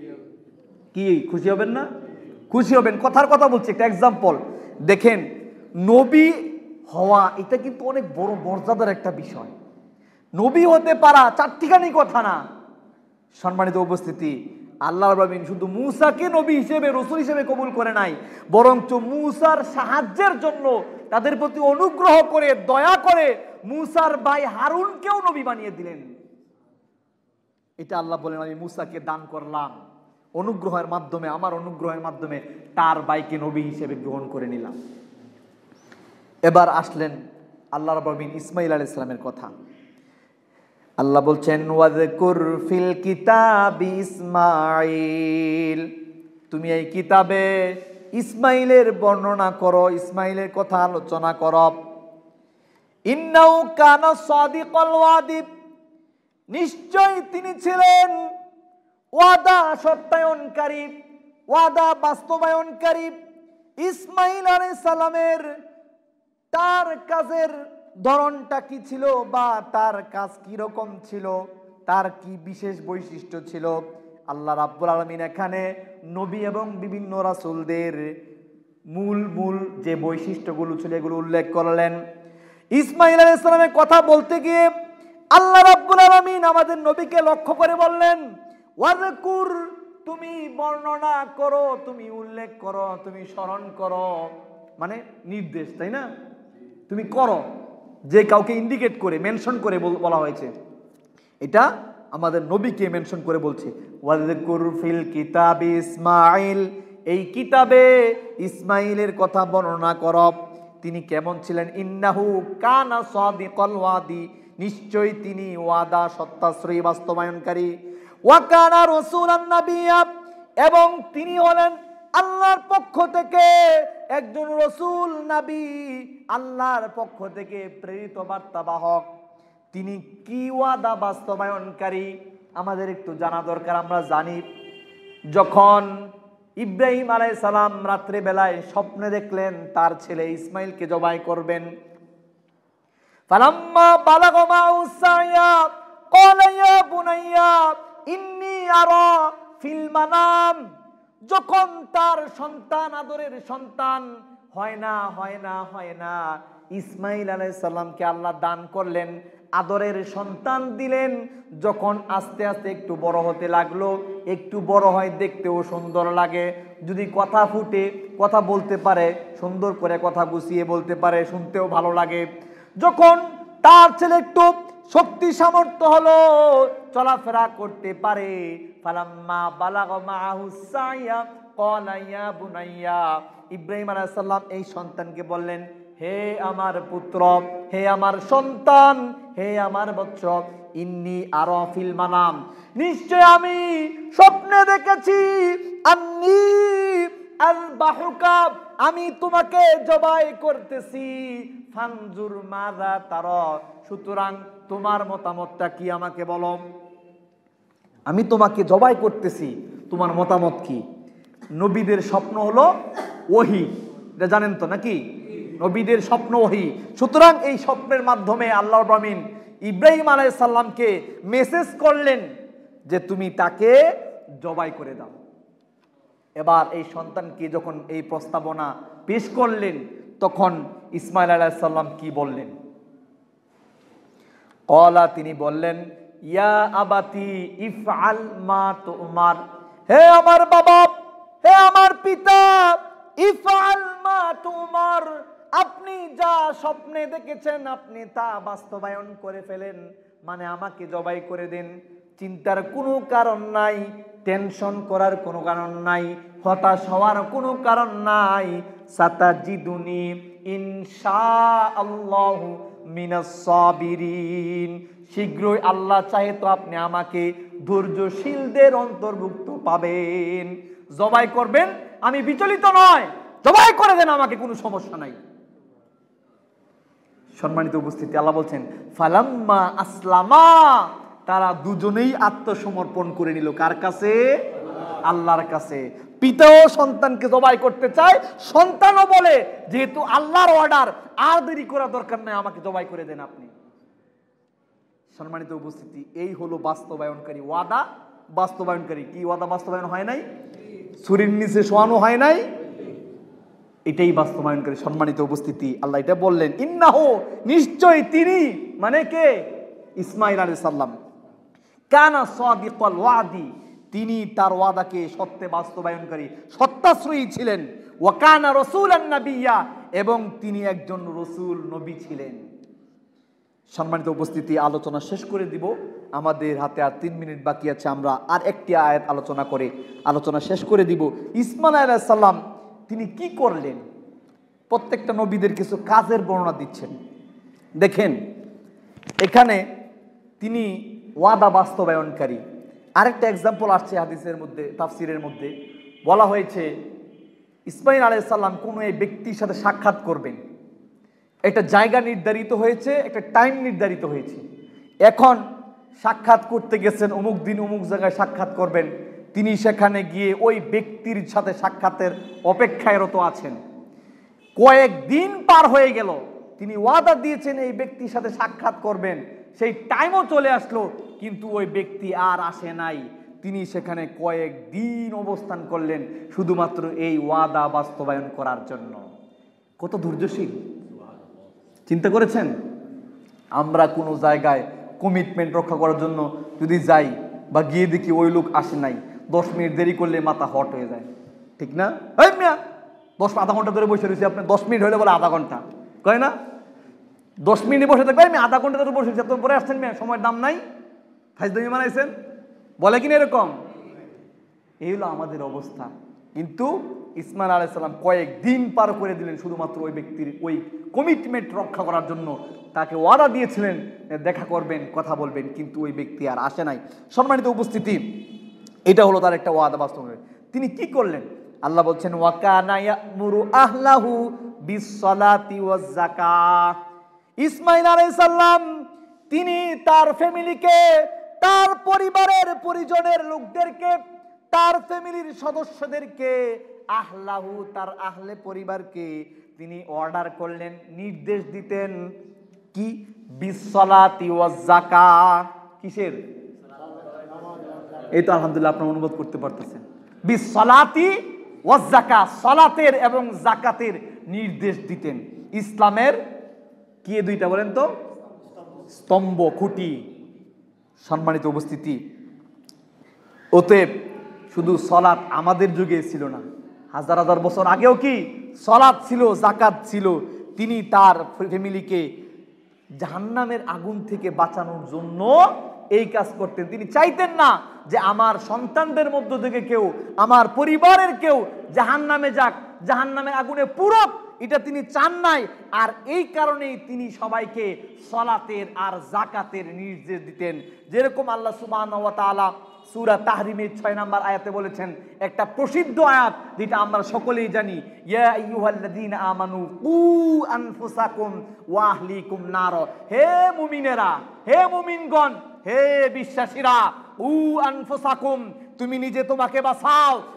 কি খুশি হবেন না? খুশি হবেন। কথার কথা বলছি, একটা এক্সাম্পল দেখেন, নবী হওয়া এটা কিন্তু অনেক বড় মর্যাদার একটা বিষয়। নবী হতে পারা চারটিখানি কথা না। সম্মানিত উপস্থিতি, আল্লাহ রাব্বুল শুধু মূসাকে নবী হিসেবে, রাসূল হিসেবে কবুল করে নাই, বরঞ্চ মূসার সাহায্যের জন্য তাদের প্রতি অনুগ্রহ করে, দয়া করে মূসার ভাই হারুনকেও নবী বানিয়ে দিলেন। এটা আল্লাহ বলেন আমি মূসাকে দান করলাম, অনুগ্রহের মাধ্যমে, আমার অনুগ্রহের মাধ্যমে তার ভাইকে নবী হিসেবে গ্রহণ করে নিলাম। এবার আসলেন আল্লাহ রাব্বুল আলামিন ইসমাঈল আলাইহিস সালামের কথা। আল্লাহ বলছেন ওয়াযকুর ফিল কিতাবি ইসমাঈল, তুমি এই কিতাবে ইসমাঈলের বর্ণনা করো, ইসমাঈলের কথা আলোচনা করো। ইন্নাহু কানা সাদিকাল ওয়াদি, নিশ্চয় তিনি ছিলেন ওয়াদা সত্যায়নকারী, ওয়াদা বাস্তবায়নকারী। ইসমাঈল আলাইহিস সালামের তার কাজের ধরনটা কি ছিল, বা তার কাজ কি রকম ছিল, তার কি বিশেষ বৈশিষ্ট্য ছিল, আল্লাহ রাব্বুল আলামিন এখানে নবী এবং বিভিন্ন রাসূলদের মূল যে বৈশিষ্ট্যগুলো ছিল এগুলো উল্লেখ করলেন। ইসমাঈল আলাইহিস সালামের কথা বলতে গিয়ে আল্লাহ রাব্বুল আলামিন আমাদের নবীকে লক্ষ্য করে বললেন ওয়াযকুর, তুমি বর্ণনা করো, তুমি উল্লেখ করো, তুমি স্মরণ করো, মানে নির্দেশ, তাই না? তুমি করো, যে কাউকে ইন্ডিকেট করে, মেনশন করে বলা হয়েছে, এটা আমাদের নবীকে মেনশন করে বলছে ওয়াযকুর ফিল কিতাবি ইসমাঈল, এই কিতাবে ইসমাঈলের কথা বর্ণনা করো, তিনি কেমন ছিলেন। ইন্নাহু কানা সাদিকাল ওয়াদি, নিশ্চয়ই তিনি ওয়াদা সত্যাশ্রয়ী, বাস্তবায়নকারী। ওয়া কানা রাসূলান নাবিয়্যা, এবং তিনি হলেন আল্লাহর পক্ষ থেকে একজন রাসূল, নবী, আল্লাহর পক্ষ থেকে প্রেরিত বার্তাবাহক। তিনি কি ওয়াদা বাস্তবায়নকারী আমাদের একটু জানা দরকার। আমরা জানি যখন ইব্রাহিম আলাইহিস সালাম রাত্রে বেলায় স্বপ্নে দেখলেন তার ছেলে ইসমাঈলকে জবাই করবেন, ফালাম্মা বালাগা মা'হু সা'য়া ক্বালা ইয়া বুনাইয়া ইন্নী আরা ফিল মানাম, যখন তার সন্তান, আদরের সন্তান হয় না, ইসমাঈল আলাইহিস সালামকে আল্লাহ দান করলেন, আদরের সন্তান দিলেন। যখন আস্তে আস্তে একটু বড় হতে লাগলো, একটু বড় হয়, দেখতেও সুন্দর লাগে, যদি কথা ফুটে, কথা বলতে পারে, সুন্দর করে কথা গুছিয়ে বলতে পারে, শুনতেও ভালো লাগে। যখন তার ছেলে একটু শক্তি সামর্থ্য হলো, চলাফেরা করতে পারে, ফালাম্মা বালাগা মা'হু সা'য়া ক্বালা ইয়া বুনাইয়া, ইব্রাহিম আলাইহিস সালাম এই সন্তানকে বললেন হে আমার পুত্র, হে আমার সন্তান, হে আমার বৎস, ইন্নী আরা ফিল মানাম, নিশ্চয় আমি স্বপ্নে দেখেছি, আন্নী আযবাহুকা, আমি তোমাকে জবাই করতেছি, ফানজুর মাযা তারা, সুতরাং তোমার মতামতটা কি আমাকে বলো, আমি তোমাকে জবাই করতেছি, তোমার মতামত কি। নবীদের স্বপ্ন হলো ওহী, এটা জানেন তো নাকি? নবীদের স্বপ্ন ওহী। সুতরাং এই স্বপ্নের মাধ্যমে আল্লাহ রাব্বুল আলামিন ইব্রাহিম আলাইহিস সালামকে মেসেজ করলেন যে তুমি তাকে জবাই করে দাও। এবার এই সন্তানকে যখন এই প্রস্তাবনা পেশ করলেন, তখন ইসমাইল আলাইহিস সালাম কি বললেন? ক্বালা, তিনি বললেন, ইয়া আবাতি ইফআল মা তুমার, হে আমার বাবা, হে আমার পিতা, ইফআল মা তুমার, আপনি যা স্বপ্নে দেখেছেন আপনি তা বাস্তবায়ন করে ফেলেন, মানে আমাকে জবাই করে দেন। চিন্তার কোনো কারণ নাই, টেনশন করার কোনো কারণ নাই, হতাশ হওয়ার কোনো কারণ নাই। সাতাজিদুনি ইনশাআল্লাহু মিনাস সাবিরিন, শীঘ্রই আল্লাহ চাহে তো আপনি আমাকে ধৈর্যশীলদের অন্তর্ভুক্ত পাবেন। জবাই করবেন, আমি বিচলিত নয়, জবাই করে দেন, আমাকে কোনো সমস্যা নাই। সম্মানিত উপস্থিতি, আল্লাহ বলছেন ফালাম্মা আসলামা, তারা দুজনেই আত্মসমর্পণ করে নিল। কার কাছে? আল্লাহর কাছে। পিতাও সন্তানকে জবাই করতে চায়, সন্তানও বলে যেহেতু আল্লাহর অর্ডার, আর দেরি করা দরকার নাই, আমাকে জবাই করে দেন আপনি। সম্মানিত উপস্থিতি, এই হলো বাস্তবায়নকারী, ওয়াদা বাস্তবায়নকারী। কি ওয়াদা বাস্তবায়ন হয় নাই? ছুরির নিচে শোয়ানো হয় নাই, এটাই বাস্তবায়নকারী। সম্মানিত উপস্থিতি, আল্লাহ এটা বললেন, ইন্নাহু, নিশ্চয় তিনি, মানে কে? ইসমাইল আলাইহিস সালাম, কানা সাদিকাল ওয়াদি, তিনি তার ওয়াদাকে সত্যে বাস্তবায়নকারী, সত্যাশ্রয়ী ছিলেন। ওয়া কানা রাসূলান নাবিয়্যা, এবং তিনি একজন রাসূল, নবী ছিলেন। সম্মানিত উপস্থিতি, আলোচনা শেষ করে দিব, আমাদের হাতে আর 3 মিনিট বাকি আছে। আমরা আর একটি আয়াত আলোচনা করে আলোচনা শেষ করে দিব। ইসমাইল আলাইহিস সালাম তিনি কি করলেন? প্রত্যেকটা নবীদের কিছু কাজের বর্ণনা দিচ্ছেন। দেখেন, এখানে তিনি ওয়াদা বাস্তবায়নকারী। আরেকটা এক্সাম্পল আসছে হাদিসের মধ্যে, তাফসিরের মধ্যে বলা হয়েছে, ইসমাইল আলাইহিস সালাম কোনো এই ব্যক্তির সাথে সাক্ষাৎ করবেন, একটা জায়গা নির্ধারিত হয়েছে, একটা টাইম নির্ধারিত হয়েছে। এখন সাক্ষাৎ করতে গেছেন, অমুক দিন অমুক জায়গায় সাক্ষাৎ করবেন, তিনি সেখানে গিয়ে ওই ব্যক্তির সাথে সাক্ষাতের অপেক্ষায় রত আছেন। কয়েকদিন পার হয়ে গেল, তিনি ওয়াদা দিয়েছেন এই ব্যক্তির সাথে সাক্ষাৎ করবেন, সেই টাইমও চলে আসলো, কিন্তু ওই ব্যক্তি আর আসে নাই। তিনি সেখানে কয়েকদিন অবস্থান করলেন শুধুমাত্র এই ওয়াদা বাস্তবায়ন করার জন্য। কত ধৈর্যশীল! চিন্তা করেছেন? আমরা কোনো জায়গায় কমিটমেন্ট রক্ষা করার জন্য যদি যাই বা গিয়ে দেখি ওই লোক আসে নাই, 10 মিনিট দেরি করলে মাথা হট হয়ে যায়, ঠিক না? এই মিয়া, আধা ঘন্টা ধরে বসে রয়েছি, আপনি 10 মিনিট হলে বলে আধা ঘন্টা, কয় না? 10 মিনিট বসে থাকবে, আমি আধা ঘন্টা ধরে বসে রয়েছি, আপনি পরে আসছেন, মিয়া সময়ের দাম নাই, ফাইজদামি বানাইছেন, বলে কিনা এরকম? এই হলো আমাদের অবস্থা। কিন্তু ইসমাইল আলাইহিস সালাম কয়েকদিন পার করে দিলেন শুধুমাত্র ওই ব্যক্তির ওই কমিটমেন্ট রক্ষা করার জন্য। তাকে ওয়াদা দিয়েছিলেন দেখা করবেন, কথা বলবেন, কিন্তু ওই ব্যক্তি আর আসে নাই। সম্মানিত উপস্থিতি, এটা হলো তার একটা ওয়াদা বাস্তবায়ন। তিনি কি করলেন? আল্লাহ বলছেন, ওয়া কানা ইয়ামুরু আহলাহু বিস-সালাতি ওয়াজ-যাকাত। ইসমাইল আলাইহিস সালাম তিনি তার ফ্যামিলিকে, তার পরিবারের পরিজনের লোকদেরকে, তার ফ্যামিলির সদস্যদেরকে, আহলাহু তার আহলে পরিবারকে তিনি অর্ডার করলেন, নির্দেশ দিতেন কি? বিস-সালাতি ওয়াজ-যাকাত। কিসের? এই তো আলহামদুলিল্লাহ আপনারা অনুবাদ করতে পারতেছেন। বিস-সালাতি ওয়াজ-যাকাত, সালাতের এবং যাকাতের নির্দেশ দিতেন। ইসলামের কি দুইটা বলেন তো? স্তম্ভ, খুঁটি। সম্মানিত উপস্থিতি, অতএব শুধু সালাত আমাদের যুগে ছিল না, হাজার হাজার বছর আগেও কি সালাত ছিল, যাকাত ছিল। তিনি তার ফ্যামিলিকে জাহান্নামের আগুন থেকে বাঁচানোর জন্য এই কাজ করতেন। তিনি চাইতেন না যে আমার সন্তানদের মধ্য থেকে কেউ, আমার পরিবারের কেউ জাহান্নামে যাক, জাহান্নামের আগুনে পুরুক, এটা তিনি চান নাই। আর এই কারণেই তিনি সবাইকে সালাতের আর যাকাতের নির্দেশ দিতেন। যেরকম আল্লাহ সুবহানাহু ওয়া তাআলা সূরা তাহরিমের 6 নম্বর আয়াতে বলেছেন, একটা প্রসিদ্ধ আয়াত যেটা আমরা সকলেই জানি, ইয়া আইয়ুহাল্লাযীনা আমানু কু আনফুসাকুম ওয়া আহলিকুম নার। হে মুমিনেরা, হে মুমিনগণ, হে বিশ্বাসীরা, উ আনফুসাকুম, তুমি নিজে তোমাকে বাঁচাও,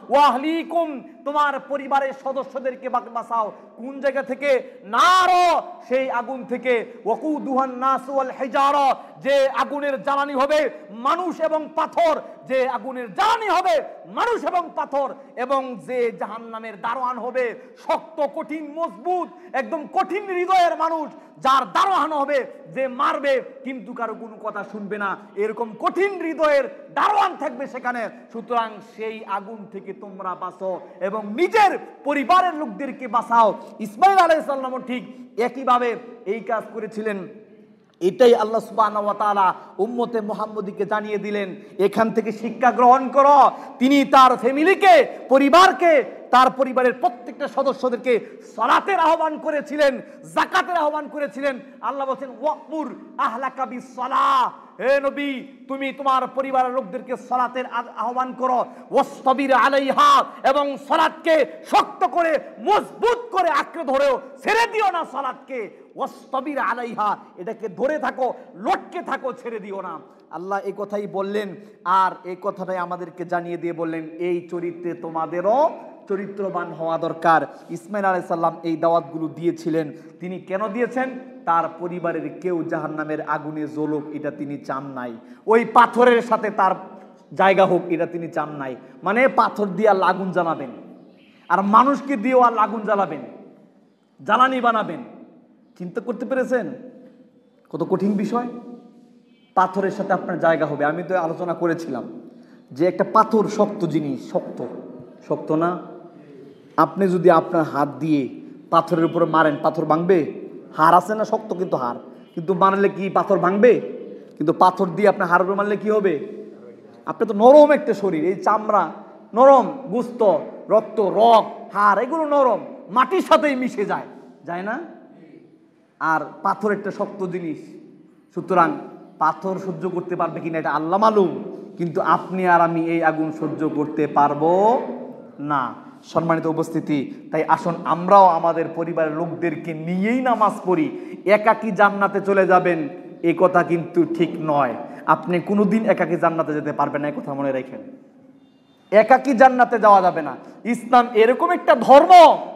ওয়া আহলিকুম, তোমার পরিবারের সদস্যদেরকে বাঁচাও। কোন জায়গা থেকে? নার, সেই আগুন থেকে। ওয়াকুদুহান নাস ওয়াল হিজারা, যে আগুনের জ্বালানি হবে মানুষ এবং পাথর, যে আগুনের জ্বালানি হবে মানুষ এবং পাথর, এবং যে জাহান্নামের দারোয়ান হবে শক্ত, কঠিন, মজবুত, একদম কঠিন হৃদয়ের মানুষ, যার দারোয়ান হবে যে মারবে কিন্তু কারো কোনো কথা শুনবে না, এরকম কঠিন হৃদয়ের দারোয়ান থাকবে সেখানে। সুতরাং সেই আগুন থেকে তোমরা বাঁচো এবং নিজের পরিবারের লোকদেরকে বাঁচাও। ইসমাইল আলাইহিস সালামও ঠিক একইভাবে এই কাজ করেছিলেন। এটাই আল্লাহ সুবহানাহু ওয়া তাআলা উম্মতে মুহাম্মদীকে জানিয়ে দিলেন, এখান থেকে শিক্ষা গ্রহণ করো। তিনি তার ফ্যামিলিকে, পরিবারকে, তার পরিবারের প্রত্যেকটা সদস্যদেরকে সালাতের আহ্বান করেছিলেন, যাকাতের আহ্বান করেছিলেন। আল্লাহ বলেন ওয়ামুর আহলাকা বিসসালাহ, হে নবী তুমি তোমার পরিবারের লোকদেরকে সালাতের আহ্বান করো। ওয়াসতাবির আলাইহা, এবং সালাতকে শক্ত করে মজবুত করে আঁকড়ে ধরেও ছেড়ে দিও না সালাতকে। ওয়াসতাবির আলাইহা, এটাকে ধরে থাকো, লটকে থাকো, ছেড়ে দিও না। আল্লাহ এই কথাই বললেন, আর এই কথাটাই আমাদেরকে জানিয়ে দিয়ে বললেন এই চরিত্রে তোমাদেরও চরিত্রবান হওয়া দরকার। ইসমাইল আলাইহিস সালাম এই দাওয়াতগুলো দিয়েছিলেন। তিনি কেন দিয়েছেন? তার পরিবারের কেউ জাহান্নামের আগুনে জ্বলুক এটা তিনি চান নাই, ওই পাথরের সাথে তার জায়গা হোক এটা তিনি চান নাই। মানে পাথর দিয়ে আল্লাহ আগুন জ্বালাবেন, আর মানুষকে দিয়েও আল্লাহ আগুন জ্বালাবেন, জ্বালানি বানাবেন। চিন্তা করতে পেরেছেন কত কঠিন বিষয়? পাথরের সাথে আপনার জায়গা হবে। আমি তো আলোচনা করেছিলাম যে একটা পাথর শক্ত জিনিস, শক্ত শক্ত না? আপনি যদি আপনার হাত দিয়ে পাথরের উপরে মারেন, পাথর ভাঙবে? হাড় আছে না শক্ত, কিন্তু হাড়, কিন্তু মারলে কি পাথর ভাঙবে? কিন্তু পাথর দিয়ে আপনার হাড়ের উপর মারলে কি হবে? আপনি তো নরম একটা শরীর, এই চামড়া নরম, গোস্ত, রক্ত, রগ, হাড় এগুলো নরম, মাটির সাথেই মিশে যায়, যায় না? আর পাথর একটা শক্ত জিনিস। সুতরাং পাথর সহ্য করতে পারবে কিনা এটা আল্লাহ মালুম, কিন্তু আপনি আর আমি এই আগুন সহ্য করতে পারবো না। সম্মানিত উপস্থিতি, তাই আসুন আমরাও আমাদের পরিবারের লোকদেরকে নিয়েই নামাজ পড়ি। একাকী জান্নাতে চলে যাবেন এই কথা কিন্তু ঠিক নয়। আপনি কোনোদিন একাকী জান্নাতে যেতে পারবেন না, এই কথা মনে রাখেন। একাকী জান্নাতে যাওয়া যাবে না। ইসলাম এরকম একটা ধর্ম,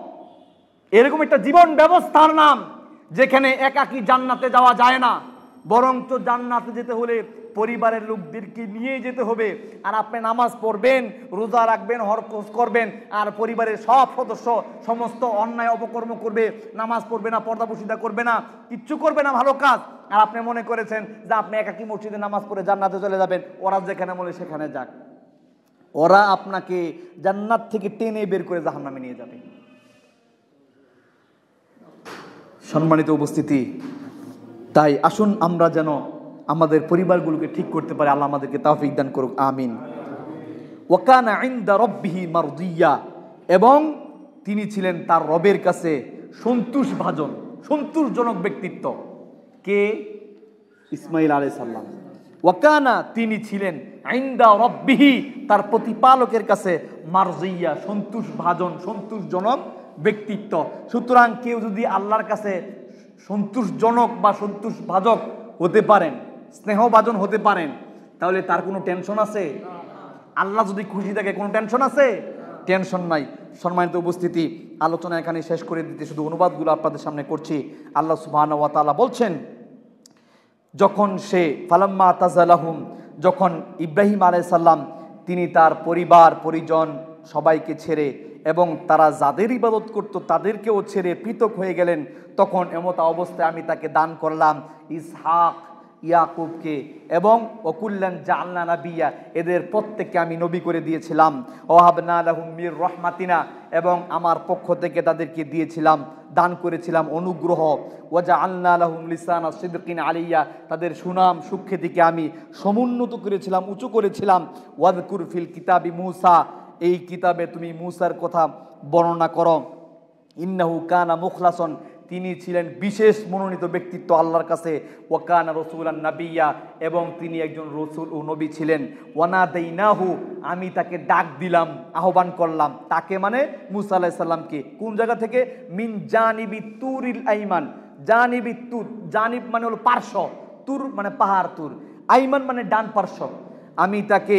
এরকম একটা জীবন ব্যবস্থার নাম যেখানে একাকী জান্নাতে যাওয়া যায় না, বরং তো জান্নাতে যেতে হলে পরিবারের লোকদেরকে নিয়ে যেতে হবে। আর আপনি নামাজ পড়বেন, রোজা রাখবেন, হজ করবেন, আর পরিবারের সব সদস্য সমস্ত অন্যায় অপকর্ম করবে, নামাজ পড়বে না, পর্দাপর্শিতা করবে না, কিচ্ছু করবে না ভালো কাজ। আর আপনি মনে করেছেন যে আপনি একাকী মসজিদে নামাজ পড়ে জান্নাতে চলে যাবেন, ওরা যেখানে বলে সেখানে যাক। ওরা আপনাকে জান্নাত থেকে টেনে বের করে জাহান্নামে নিয়ে যাবে। সম্মানিত উপস্থিতি, তাই আসুন আমরা যেন আমাদের পরিবারগুলোকে ঠিক করতে পারি। আল্লাহ আমাদেরকে তৌফিক দান করুক, আমিন। ওয়াকানা ইনদা রাব্বিহি মারদিয়া, এবং তিনি ছিলেন তার রবের কাছে সন্তোষভাজন, সন্তোষজনক ব্যক্তিত্ব। কে? ইসমাইল আলাইহিস সালাম। ওয়াকানা, তিনি ছিলেন ইনদা রাব্বিহি, তার প্রতিপালকের কাছে মারদিয়া, সন্তোষভাজন, সন্তোষজনক ব্যক্তিত্ব। সুতরাং কেউ যদি আল্লাহর কাছে সন্তোষজনক বা সন্তোষভাজক হতে পারেন, স্নেহভাজন হতে পারেন, তাহলে তার কোনো টেনশন আছে? আল্লাহ যদি খুশি থাকে কোনো টেনশন আছে? টেনশন নাই। সম্মানিত উপস্থিতি, আলোচনা এখানে শেষ করে দিতে শুধু অনুবাদগুলো আপনাদের সামনে করছি। আল্লাহ সুবহানাহু ওয়া তাআলা বলছেন, যখন সে ফালাম্মা তাজালাহুম, যখন ইব্রাহিম আলাইহিস সালাম তিনি তার পরিবার পরিজন সবাইকে ছেড়ে এবং তারা যাদের ইবাদত করত তাদেরকেও ছেড়ে পৃথক হয়ে গেলেন, তখন এমত অবস্থায় আমি তাকে দান করলাম ইসহাক, ইয়াকুবকে, এবং ওয়াকুল্লান জাআলনা নাবিয়্যা, এদের প্রত্যেককে আমি নবী করে দিয়েছিলাম। ওয়াহাবনা লাহুম মির রাহমাতিনা, এবং আমার পক্ষ থেকে তাদেরকে দিয়েছিলাম, দান করেছিলাম অনুগ্রহ। ওয়াজআলনা লাহুম লিসানা সিদকিন আলিয়্যা, তাদের সুনাম সুখ্যাতিকে আমি সমুন্নত করেছিলাম, উঁচু করেছিলাম। ওয়াযকুর ফিল কিতাবি মূসা, এই কিতাবে তুমি মূসার কথা বর্ণনা করো। ইন্নাহু কানা মুখলাসন, তিনি ছিলেন বিশেষ মনোনীত ব্যক্তিত্ব আল্লাহর কাছে। ওয়া কানা রাসূলান নাবিয়্যা, এবং তিনি একজন রাসূল ও নবী ছিলেন। ওয়ানাদাইনাহু, আমি তাকে ডাক দিলাম, আহ্বান করলাম। তাকে মানে মূসা আলাইহিস সালামকে। কোন জায়গা থেকে? মিন জানিবি তুরিল আইমান, জানিবি তুর, জানিব মানে হলো পার্শ্ব, তুর মানে পাহাড়, তুর, আইমান মানে ডান পার্শ্ব। আমি তাকে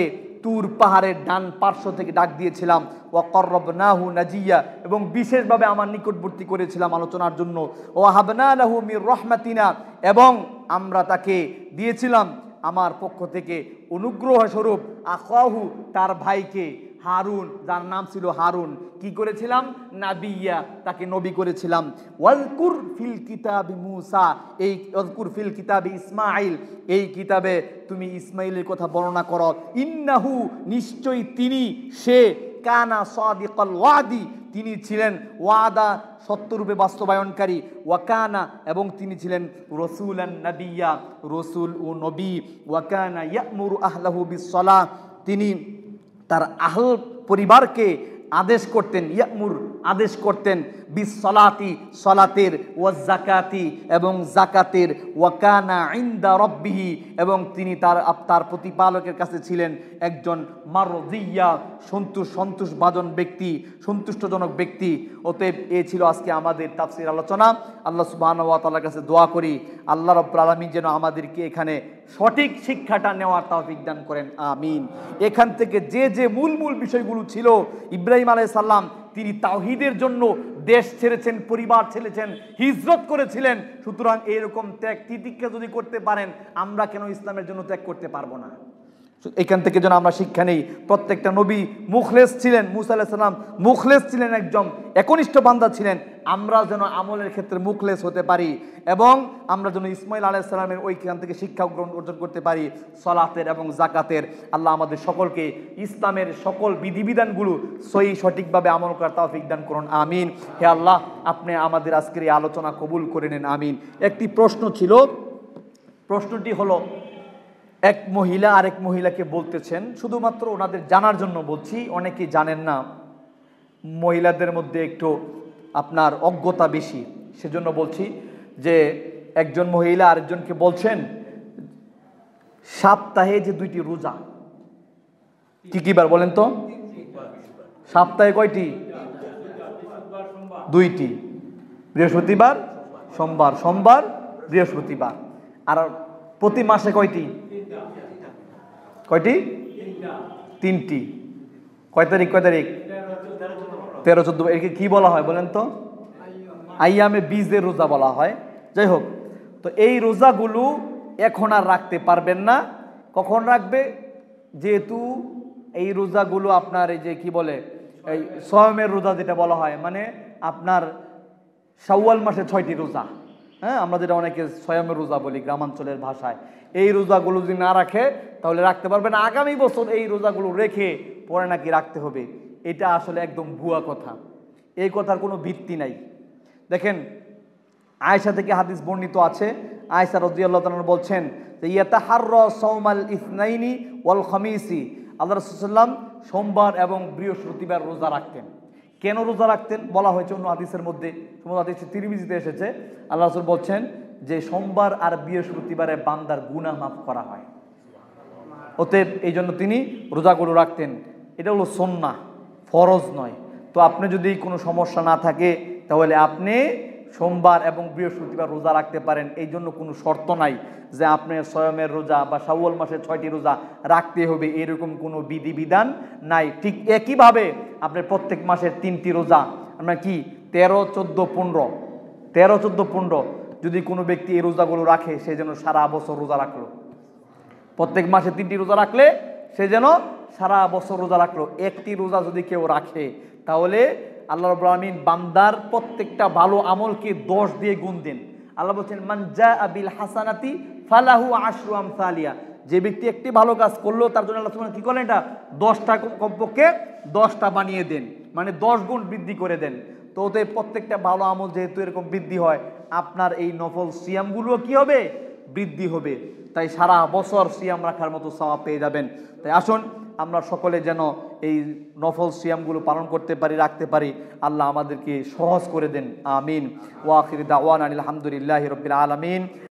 তুর পাহাড়ের ডান পার্শ্ব থেকে ডাক দিয়েছিলাম, ওয়া কররবনাহু নাজিয়া, এবং বিশেষভাবে আমার নিকটবর্তী করেছিলাম আলোচনার জন্য, ওয়া হাবনা লাহু মির রহমাতিনা, এবং আমরা তাকে দিয়েছিলাম আমার পক্ষ থেকে অনুগ্রহ স্বরূপ আখাহু, তার ভাইকে হারুন, যার নাম ছিল হারুন, কি করেছিলাম? নাবিয়া, তাকে নবী করেছিলাম। ওয়াজকুর ফিল কিতাবি মূসা, এই ওয়াজকুর ফিল কিতাবি ইসমাঈল, এই কিতাবে তুমি ইসমাইলের কথা বর্ণনা করো। ইন্নাহু, নিশ্চয়ই তিনি, সে, কানা সাদিকাল ওয়াদি, তিনি ছিলেন ওয়াদা সত্যরূপে বাস্তবায়নকারী, ওয়াকানা, এবং তিনি ছিলেন রসুলান নাবিয়া, রসুল ও নবী, ওয়াকানা ইয়ামুরু আহলাহু বিসসালাহ, তিনি তার আহল পরিবারকে আদেশ করতেন, ইয়ামুর, আদেশ করতেন, বিসসালাতি, সালাতের, ওয়া যাকাতি, এবং যাকাতের, ওয়াকানা ইনদা রাব্বিহি, এবং তিনি তার প্রতিপালকের কাছে ছিলেন একজন মারদিয়া, সন্তুষ্টভাজন ব্যক্তি, সন্তুষ্টজনক ব্যক্তি। অতএব এ ছিল আজকে আমাদের তাফসীর আলোচনা। আল্লাহ সুবহানাহু ওয়া তাআলার কাছে দোয়া করি আল্লাহ রাব্বুল আলামিন যেন আমাদেরকে এখানে সঠিক শিক্ষাটা নেওয়ার তৌফিক দান করেন, আমিন। এখান থেকে যে মূল বিষয়গুলো ছিল, ইব্রাহিম আলাইহিস সালাম তিনি তাওহীদের জন্য দেশ ছেড়েছেন, পরিবার ছেড়েছেন, হিজরত করেছিলেন। সুতরাং এরকম ত্যাগ তিতিক্ষা যদি করতে পারেন, আমরা কেন ইসলামের জন্য ত্যাগ করতে পারবো না? এখান থেকে যেন আমরা শিক্ষা নেই। প্রত্যেকটা নবী মুখলেস ছিলেন, মূসা আলাইহিস সালাম মুখলেস ছিলেন, একজন একনিষ্ঠ বান্দা ছিলেন। আমরা যেন আমলের ক্ষেত্রে মুখলেস হতে পারি, এবং আমরা যেন ইসমাইল আলাইহিস সালামের ওইখান থেকে শিক্ষা গ্রহণ অর্জন করতে পারি, সালাতের এবং যাকাতের। আল্লাহ আমাদের সকলকে ইসলামের সকল বিধিবিধানগুলো সঠিকভাবে আমল করার তৌফিক দান করুন, আমিন। হে আল্লাহ, আপনি আমাদের আজকের এই আলোচনা কবুল করে নেন, আমিন। একটি প্রশ্ন ছিল, প্রশ্নটি হলো, এক মহিলা আরেক মহিলাকে বলতেছেন, শুধুমাত্র ওনাদের জানার জন্য বলছি, অনেকেই জানেন না, মহিলাদের মধ্যে একটু আপনার অজ্ঞতা বেশি, সেজন্য বলছি যে একজন মহিলা আরেকজনকে বলছেন সপ্তাহে যে 2টি রোজা, কি বার বলেন তো? সপ্তাহে কয়টি? 2টি, বৃহস্পতিবার সোমবার, সোমবার বৃহস্পতিবার। আর প্রতি মাসে কয়টি? 3টি। কয় তারিখ? 13-14। একে কি বলা হয় বলেন তো? আইয়ামে বীজের রোজা বলা হয়। যাই হোক, তো এই রোজাগুলো এখন আর রাখতে পারবেন না। কখন রাখবে? যেহেতু এই রোজাগুলো আপনার এই যে কি বলে, এই সওমের রোজা যেটা বলা হয়, মানে আপনার শাওয়াল মাসে 6টি রোজা, হ্যাঁ, আমরা যেটা অনেকে সওমের রোজা বলি গ্রামাঞ্চলের ভাষায়, এই রোজাগুলো যদি না রাখে তাহলে রাখতে পারবে না। আগামী বছর এই রোজাগুলো রেখে পরে নাকি রাখতে হবে, এটা আসলে একদম ভুয়া কথা। এই কথার কোনো ভিত্তি নাই। দেখেন, আয়েশা থেকে হাদিস বর্ণিত আছে, আয়েশা রাদিয়াল্লাহু তাআলা বলছেন যে ইয়াতাহাররা সাওমাল ইসনাইনি ওয়াল খামিসি, আল্লাহ রাসূল সাল্লাল্লাহু আলাইহি ওয়াসাল্লাম সোমবার এবং বৃহস্পতিবার রোজা রাখতেন। কেন রোজা রাখতেন বলা হয়েছে অন্য হাদিসের মধ্যে, সমস্ত হাদিসে তিরমিজিতে এসেছে। আল্লাহ রাসূল বলছেন যে সোমবার আর বৃহস্পতিবারে বান্দার গুনাহ মাফ করা হয়। অতএব এই জন্য তিনি রোজাগুলো রাখতেন। এটা হলো সুন্নাহ, ফরজ নয়। তো আপনি যদি কোনো সমস্যা না থাকে তাহলে আপনি সোমবার এবং বৃহস্পতিবার রোজা রাখতে পারেন। এই জন্য কোনো শর্ত নাই যে আপনি সওমের রোজা বা শাওয়াল মাসের 6টি রোজা রাখতে হবে, এরকম কোনো বিধিবিধান নাই। ঠিক একইভাবে আপনি প্রত্যেক মাসের 3টি রোজা, আমরা কি 13, 14, 15, 13, 14, 15 যদি কোনো ব্যক্তি এই রোজাগুলো রাখে, সে যেন সারা বছর রোজা রাখলো। প্রত্যেক মাসে 3টি রোজা রাখলে সে যেন সারা বছর রোজা রাখলো। একটি রোজা যদি কেউ রাখে তাহলে আল্লাহ রাব্বুল আলামিন বান্দার প্রত্যেকটা ভালো আমলকে 10 দিয়ে গুণ দেন। আল্লাহ বলছেন মান জাআ বিল হাসানাতি ফালাহু আশরু আমসালিয়া, যে ব্যক্তি একটি ভালো কাজ করলো তার জন্য আল্লাহ সুবহানাহু কি করেন, এটা 10টা, কমপক্ষে 10টা বানিয়ে দেন, মানে 10 গুণ বৃদ্ধি করে দেন। তো ওতে প্রত্যেকটা ভালো আমল যেহেতু এরকম বৃদ্ধি হয়, আপনার এই নফল সিয়ামগুলো কি হবে? বৃদ্ধি হবে। তাই সারা বছর সিয়াম রাখার মতো সওয়াব পেয়ে যাবেন। তাই আসুন আমরা সকলে যেন এই নফল সিয়ামগুলো পালন করতে পারি, রাখতে পারি। আল্লাহ আমাদেরকে সহজ করে দেন, আমিন। ওয়া আখির দাওয়ানা আলহামদুলিল্লাহি রাব্বিল আলামিন।